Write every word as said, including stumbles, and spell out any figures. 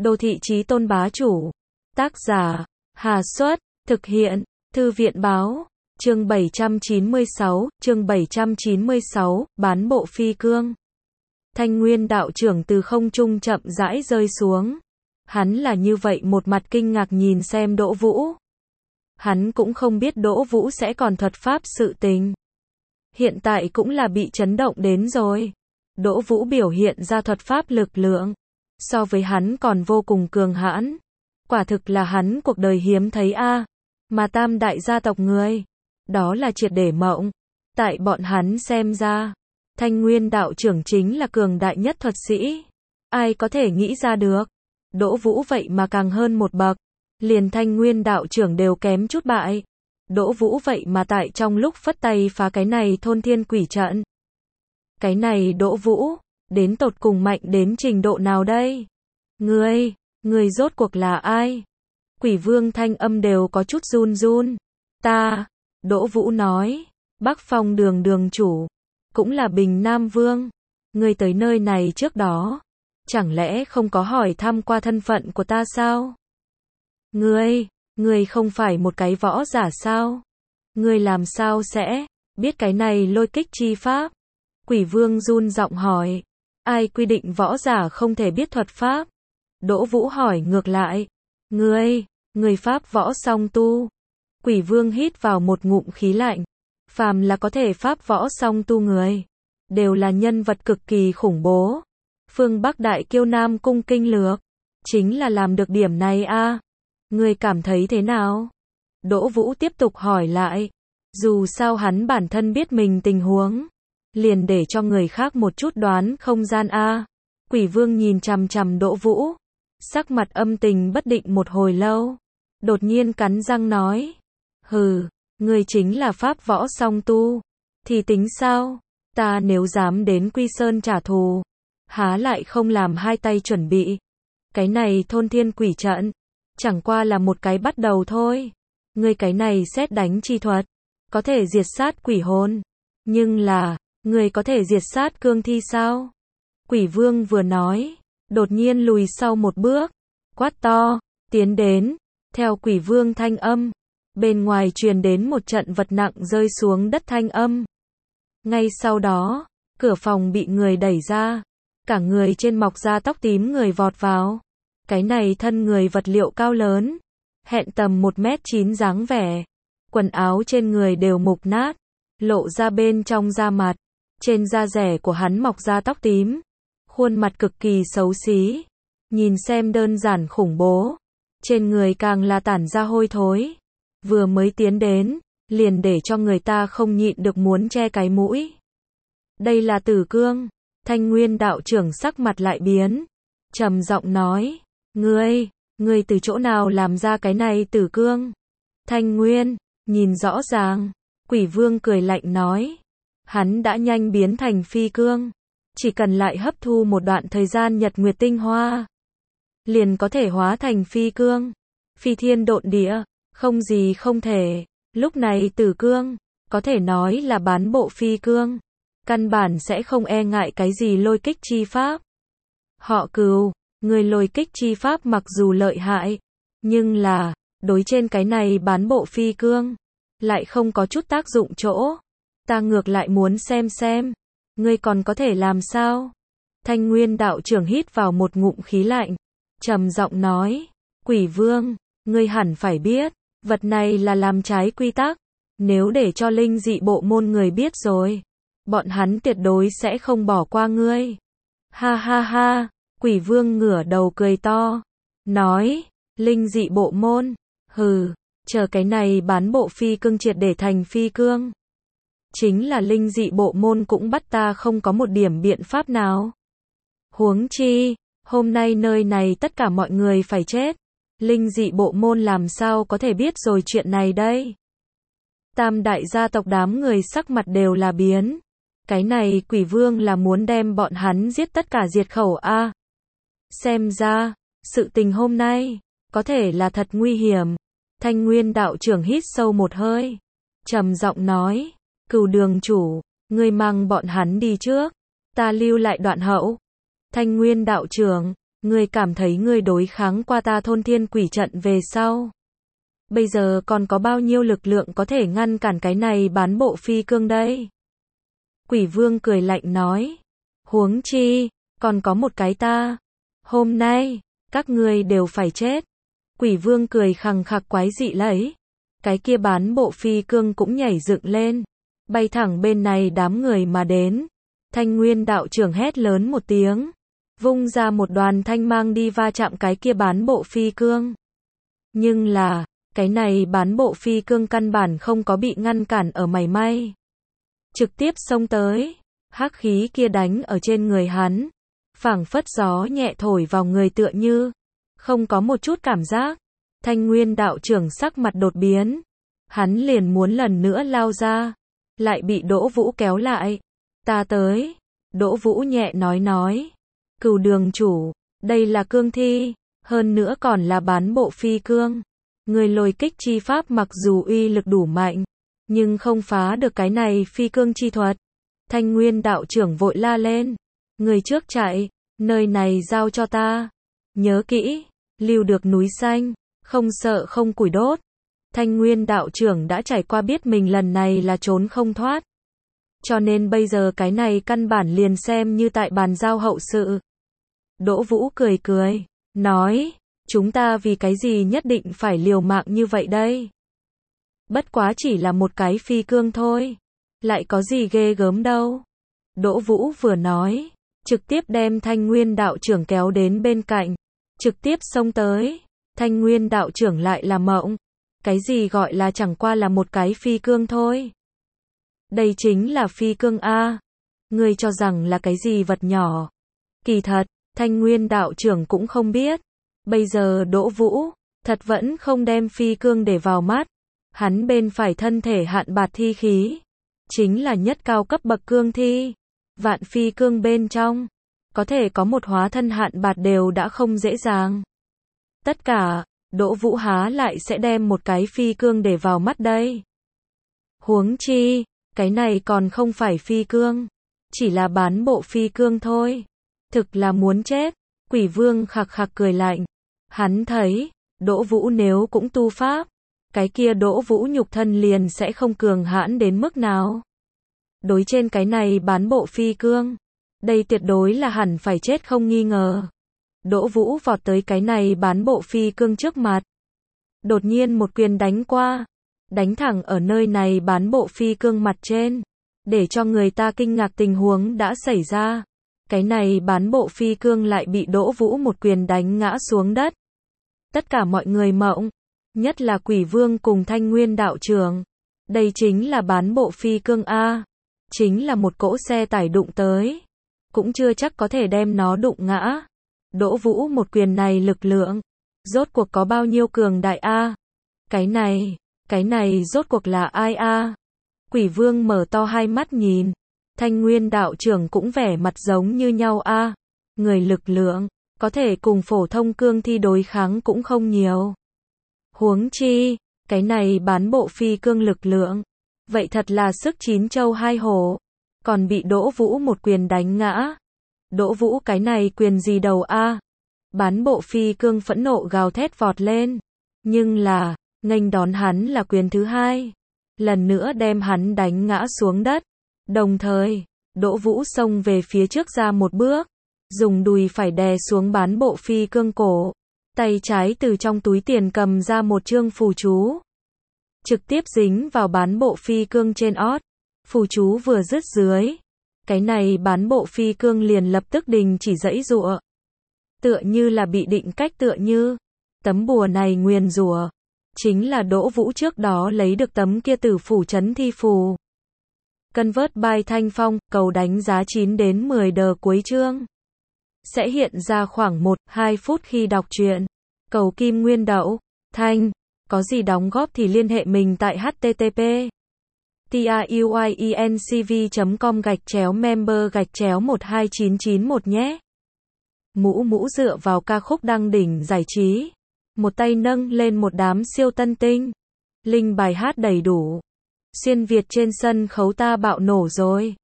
Đô thị chí tôn bá chủ. Tác giả, Hà Xuất, thực hiện, Thư viện báo, chương bảy trăm chín mươi sáu, chương bảy trăm chín mươi sáu, bán bộ phi cương. Thanh Nguyên đạo trưởng từ không trung chậm rãi rơi xuống. Hắn là như vậy một mặt kinh ngạc nhìn xem Đỗ Vũ. Hắn cũng không biết Đỗ Vũ sẽ còn thuật pháp sự tình. Hiện tại cũng là bị chấn động đến rồi. Đỗ Vũ biểu hiện ra thuật pháp lực lượng. So với hắn còn vô cùng cường hãn. Quả thực là hắn cuộc đời hiếm thấy a. Mà tam đại gia tộc người. Đó là triệt để mộng. Tại bọn hắn xem ra. Thanh Nguyên đạo trưởng chính là cường đại nhất thuật sĩ. Ai có thể nghĩ ra được. Đỗ Vũ vậy mà càng hơn một bậc. Liền Thanh Nguyên đạo trưởng đều kém chút bại. Đỗ Vũ vậy mà tại trong lúc phất tay phá cái này thôn thiên quỷ trận. Cái này Đỗ Vũ, đến tột cùng mạnh đến trình độ nào đây? Ngươi, ngươi rốt cuộc là ai? Quỷ Vương thanh âm đều có chút run run. Ta, Đỗ Vũ nói, Bắc Phong đường đường chủ, cũng là Bình Nam Vương. Ngươi tới nơi này trước đó, chẳng lẽ không có hỏi thăm qua thân phận của ta sao? Ngươi, ngươi không phải một cái võ giả sao? Ngươi làm sao sẽ biết cái này lôi kích chi pháp? Quỷ Vương run giọng hỏi. Ai quy định võ giả không thể biết thuật pháp? Đỗ Vũ hỏi ngược lại. Ngươi, ngươi pháp võ song tu. Quỷ Vương hít vào một ngụm khí lạnh. Phàm là có thể pháp võ song tu người, đều là nhân vật cực kỳ khủng bố. Phương Bắc Đại Kiêu Nam Cung Kinh Lược, chính là làm được điểm này a. À? Ngươi cảm thấy thế nào? Đỗ Vũ tiếp tục hỏi lại. Dù sao hắn bản thân biết mình tình huống, liền để cho người khác một chút đoán không gian a. À? Quỷ Vương nhìn chằm chằm Đỗ Vũ, sắc mặt âm tình bất định một hồi lâu, đột nhiên cắn răng nói. Hừ, ngươi chính là pháp võ song tu, thì tính sao? Ta nếu dám đến Quy Sơn trả thù, há lại không làm hai tay chuẩn bị. Cái này thôn thiên quỷ trận, chẳng qua là một cái bắt đầu thôi. Ngươi cái này sét đánh chi thuật, có thể diệt sát quỷ hồn. Nhưng là, ngươi có thể diệt sát cương thi sao? Quỷ Vương vừa nói, đột nhiên lùi sau một bước, quát to, tiến đến. Theo Quỷ Vương thanh âm, bên ngoài truyền đến một trận vật nặng rơi xuống đất thanh âm. Ngay sau đó, cửa phòng bị người đẩy ra. Cả người trên mọc ra tóc tím người vọt vào. Cái này thân người vật liệu cao lớn, hẹn tầm một mét chín dáng vẻ. Quần áo trên người đều mục nát, lộ ra bên trong da mặt. Trên da rẻ của hắn mọc ra tóc tím. Khuôn mặt cực kỳ xấu xí. Nhìn xem đơn giản khủng bố. Trên người càng là tản ra hôi thối. Vừa mới tiến đến, liền để cho người ta không nhịn được muốn che cái mũi. Đây là Tử Cương. Thanh Nguyên đạo trưởng sắc mặt lại biến. Trầm giọng nói. Ngươi, ngươi từ chỗ nào làm ra cái này Tử Cương? Thanh Nguyên, nhìn rõ ràng. Quỷ Vương cười lạnh nói. Hắn đã nhanh biến thành phi cương. Chỉ cần lại hấp thu một đoạn thời gian nhật nguyệt tinh hoa, liền có thể hóa thành phi cương. Phi thiên độn địa, không gì không thể. Lúc này Tử Cương, có thể nói là bán bộ phi cương. Căn bản sẽ không e ngại cái gì lôi kích chi pháp. Họ Cừu, người lôi kích chi pháp mặc dù lợi hại, nhưng là, đối trên cái này bán bộ phi cương, lại không có chút tác dụng chỗ. Ta ngược lại muốn xem xem, ngươi còn có thể làm sao? Thanh Nguyên đạo trưởng hít vào một ngụm khí lạnh, trầm giọng nói. Quỷ Vương, ngươi hẳn phải biết, vật này là làm trái quy tắc. Nếu để cho linh dị bộ môn người biết rồi, bọn hắn tuyệt đối sẽ không bỏ qua ngươi. Ha ha ha, Quỷ Vương ngửa đầu cười to, nói, linh dị bộ môn, hừ, chờ cái này bán bộ phi cương triệt để thành phi cương. Chính là linh dị bộ môn cũng bắt ta không có một điểm biện pháp nào. Huống chi, hôm nay nơi này tất cả mọi người phải chết. Linh dị bộ môn làm sao có thể biết rồi chuyện này đây? Tam đại gia tộc đám người sắc mặt đều là biến. Cái này Quỷ Vương là muốn đem bọn hắn giết tất cả diệt khẩu a. À, xem ra, sự tình hôm nay, có thể là thật nguy hiểm. Thanh Nguyên đạo trưởng hít sâu một hơi, trầm giọng nói. Cừu đường chủ, ngươi mang bọn hắn đi trước, ta lưu lại đoạn hậu. Thanh Nguyên đạo trưởng, Ngươi cảm thấy ngươi đối kháng qua ta thôn thiên quỷ trận về sau. Bây giờ còn có bao nhiêu lực lượng có thể ngăn cản cái này bán bộ phi cương đây? Quỷ vương cười lạnh nói. Huống chi, còn có một cái ta. Hôm nay, các ngươi đều phải chết. Quỷ vương cười khằng khặc quái dị lấy. Cái kia bán bộ phi cương cũng nhảy dựng lên. Bay thẳng bên này đám người mà đến. Thanh Nguyên đạo trưởng hét lớn một tiếng. Vung ra một đoàn thanh mang đi va chạm cái kia bán bộ phi cương. Nhưng là, cái này bán bộ phi cương căn bản không có bị ngăn cản ở mảy may. Trực tiếp xông tới. Hắc khí kia đánh ở trên người hắn. Phảng phất gió nhẹ thổi vào người tựa như. Không có một chút cảm giác. Thanh Nguyên đạo trưởng sắc mặt đột biến. Hắn liền muốn lần nữa lao ra. Lại bị Đỗ Vũ kéo lại. Ta tới. Đỗ Vũ nhẹ nói nói. Cửu đường chủ. Đây là cương thi. Hơn nữa còn là bán bộ phi cương. Người lôi kích chi pháp mặc dù uy lực đủ mạnh. Nhưng không phá được cái này phi cương chi thuật. Thanh Nguyên đạo trưởng vội la lên. Người trước chạy. Nơi này giao cho ta. Nhớ kỹ. Lưu được núi xanh. Không sợ không củi đốt. Thanh Nguyên đạo trưởng đã trải qua biết mình lần này là trốn không thoát. Cho nên bây giờ cái này căn bản liền xem như tại bàn giao hậu sự. Đỗ Vũ cười cười. Nói. Chúng ta vì cái gì nhất định phải liều mạng như vậy đây? Bất quá chỉ là một cái phi cương thôi. Lại có gì ghê gớm đâu. Đỗ Vũ vừa nói. Trực tiếp đem Thanh Nguyên đạo trưởng kéo đến bên cạnh. Trực tiếp xông tới. Thanh Nguyên đạo trưởng lại là mộng. Cái gì gọi là chẳng qua là một cái phi cương thôi. Đây chính là phi cương A. Ngươi cho rằng là cái gì vật nhỏ. Kỳ thật, Thanh Nguyên đạo trưởng cũng không biết. Bây giờ Đỗ Vũ, thật vẫn không đem phi cương để vào mắt. Hắn bên phải thân thể hạn bạt thi khí. Chính là nhất cao cấp bậc cương thi. Vạn phi cương bên trong. Có thể có một hóa thân hạn bạt đều đã không dễ dàng. Tất cả, Đỗ Vũ há lại sẽ đem một cái phi cương để vào mắt đây. Huống chi, cái này còn không phải phi cương. Chỉ là bán bộ phi cương thôi. Thực là muốn chết. Quỷ vương khặc khặc cười lạnh. Hắn thấy, Đỗ Vũ nếu cũng tu pháp. Cái kia Đỗ Vũ nhục thân liền sẽ không cường hãn đến mức nào. Đối trên cái này bán bộ phi cương. Đây tuyệt đối là hẳn phải chết không nghi ngờ. Đỗ Vũ vọt tới cái này bán bộ phi cương trước mặt. Đột nhiên một quyền đánh qua. Đánh thẳng ở nơi này bán bộ phi cương mặt trên. Để cho người ta kinh ngạc tình huống đã xảy ra. Cái này bán bộ phi cương lại bị Đỗ Vũ một quyền đánh ngã xuống đất. Tất cả mọi người mộng. Nhất là Quỷ Vương cùng Thanh Nguyên đạo trưởng. Đây chính là bán bộ phi cương A. Chính là một cỗ xe tải đụng tới. Cũng chưa chắc có thể đem nó đụng ngã. Đỗ Vũ một quyền này lực lượng. Rốt cuộc có bao nhiêu cường đại A. Cái này, cái này rốt cuộc là ai A. Quỷ Vương mở to hai mắt nhìn. Thanh Nguyên đạo trưởng cũng vẻ mặt giống như nhau A. Người lực lượng, có thể cùng phổ thông cương thi đối kháng cũng không nhiều. Huống chi, cái này bán bộ phi cương lực lượng. Vậy thật là sức chín châu hai hổ. Còn bị Đỗ Vũ một quyền đánh ngã. Đỗ Vũ cái này quyền gì đầu A. Bán bộ phi cương phẫn nộ gào thét vọt lên. Nhưng là, nghênh đón hắn là quyền thứ hai. Lần nữa đem hắn đánh ngã xuống đất. Đồng thời, Đỗ Vũ xông về phía trước ra một bước. Dùng đùi phải đè xuống bán bộ phi cương cổ. Tay trái từ trong túi tiền cầm ra một chương phù chú. Trực tiếp dính vào bán bộ phi cương trên ót. Phù chú vừa dứt dưới. Cái này bán bộ phi cương liền lập tức đình chỉ giãy giụa. Tựa như là bị định cách tựa như. Tấm bùa này nguyền rủa. Chính là Đỗ Vũ trước đó lấy được tấm kia tử phủ chấn thi phù. Convert by Thanh Phong, cầu đánh giá chín đến mười đờ cuối chương. Sẽ hiện ra khoảng một đến hai phút khi đọc truyện. Cầu kim nguyên đậu, thanh. Có gì đóng góp thì liên hệ mình tại http truyencv chấm com gạch chéo member gạch chéo một hai chín chín một nhé. Mũ mũ dựa vào ca khúc đăng đỉnh giải trí. Một tay nâng lên một đám siêu tân tinh. Linh bài hát đầy đủ. Xuyên Việt trên sân khấu ta bạo nổ rồi.